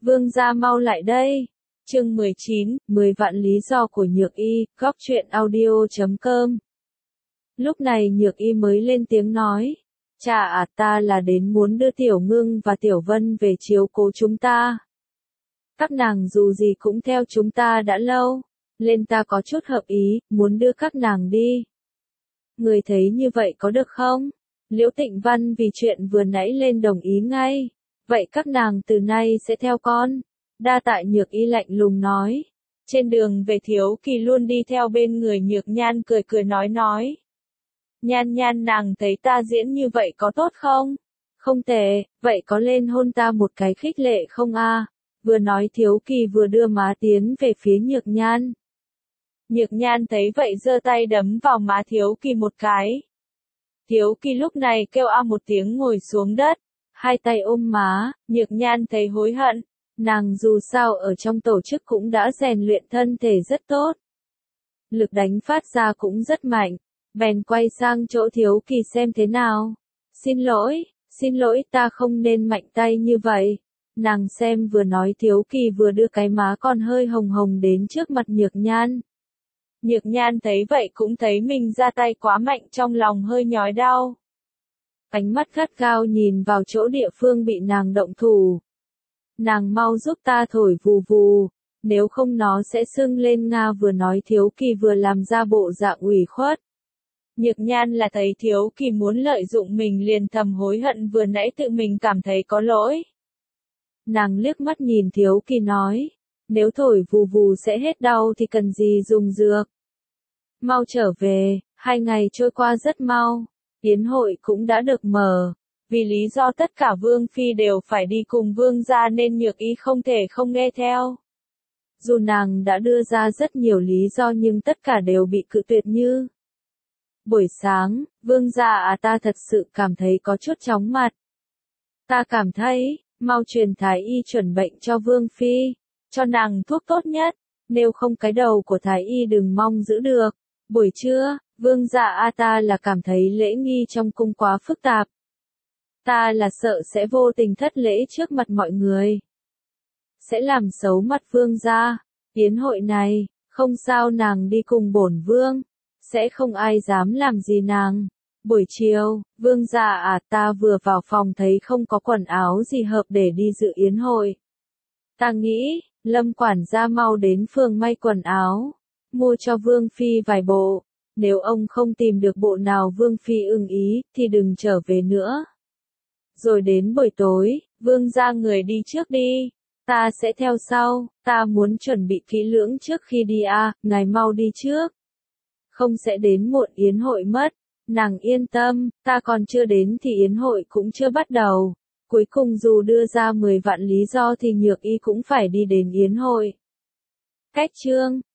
Vương gia mau lại đây. Chương 19, 10 vạn lý do của Nhược Y, góc truyện audio.com. Lúc này Nhược Y mới lên tiếng nói. Chà ta là đến muốn đưa Tiểu Ngưng và Tiểu Vân về chiếu cố chúng ta. Các nàng dù gì cũng theo chúng ta đã lâu, nên ta có chút hợp ý, muốn đưa các nàng đi. Người thấy như vậy có được không? Liễu Tịnh Văn vì chuyện vừa nãy lên đồng ý ngay. Vậy các nàng từ nay sẽ theo con. Đa Tạ Nhược Y lạnh lùng nói. Trên đường về Thiếu Kỳ luôn đi theo bên người Nhược Nhan cười cười nói. Nhan Nhan nàng thấy ta diễn như vậy có tốt không? Không tệ, vậy có lên hôn ta một cái khích lệ không a? Vừa nói Thiếu Kỳ vừa đưa má tiến về phía Nhược Nhan. Nhược Nhan thấy vậy giơ tay đấm vào má Thiếu Kỳ một cái. Thiếu Kỳ lúc này kêu a một tiếng ngồi xuống đất, hai tay ôm má, Nhược Nhan thấy hối hận. Nàng dù sao ở trong tổ chức cũng đã rèn luyện thân thể rất tốt. Lực đánh phát ra cũng rất mạnh. Bèn quay sang chỗ Thiếu Kỳ xem thế nào. Xin lỗi ta không nên mạnh tay như vậy. Nàng xem vừa nói Thiếu Kỳ vừa đưa cái má còn hơi hồng hồng đến trước mặt Nhược Nhan. Nhược Nhan thấy vậy cũng thấy mình ra tay quá mạnh trong lòng hơi nhói đau. Ánh mắt gắt gao nhìn vào chỗ địa phương bị nàng động thủ. Nàng mau giúp ta thổi vù vù, nếu không nó sẽ sưng lên Nga vừa nói Thiếu Kỳ vừa làm ra bộ dạng ủy khuất. Nhược Nhan là thấy Thiếu Kỳ muốn lợi dụng mình liền thầm hối hận vừa nãy tự mình cảm thấy có lỗi. Nàng liếc mắt nhìn Thiếu Kỳ nói, nếu thổi vù vù sẽ hết đau thì cần gì dùng dược. Mau trở về, 2 ngày trôi qua rất mau, yến hội cũng đã được mở. Vì lý do tất cả Vương Phi đều phải đi cùng Vương gia nên Nhược Y không thể không nghe theo. Dù nàng đã đưa ra rất nhiều lý do nhưng tất cả đều bị cự tuyệt như. Buổi sáng, Vương gia ta thật sự cảm thấy có chút chóng mặt. Ta cảm thấy, mau truyền Thái Y chuẩn bệnh cho Vương Phi, cho nàng thuốc tốt nhất, nếu không cái đầu của Thái Y đừng mong giữ được. Buổi trưa, Vương gia ta là cảm thấy lễ nghi trong cung quá phức tạp. Ta là sợ sẽ vô tình thất lễ trước mặt mọi người. Sẽ làm xấu mặt Vương gia. Yến hội này, không sao nàng đi cùng bổn Vương. Sẽ không ai dám làm gì nàng. Buổi chiều, Vương gia ta vừa vào phòng thấy không có quần áo gì hợp để đi dự yến hội. Ta nghĩ, Lâm quản gia mau đến phường may quần áo. Mua cho Vương Phi vài bộ. Nếu ông không tìm được bộ nào Vương Phi ưng ý, thì đừng trở về nữa. Rồi đến buổi tối, Vương gia người đi trước đi. Ta sẽ theo sau, ta muốn chuẩn bị kỹ lưỡng trước khi đi ngài mau đi trước. Không sẽ đến muộn yến hội mất. Nàng yên tâm, ta còn chưa đến thì yến hội cũng chưa bắt đầu. Cuối cùng dù đưa ra 10 vạn lý do thì Nhược Y cũng phải đi đến yến hội. Cách chương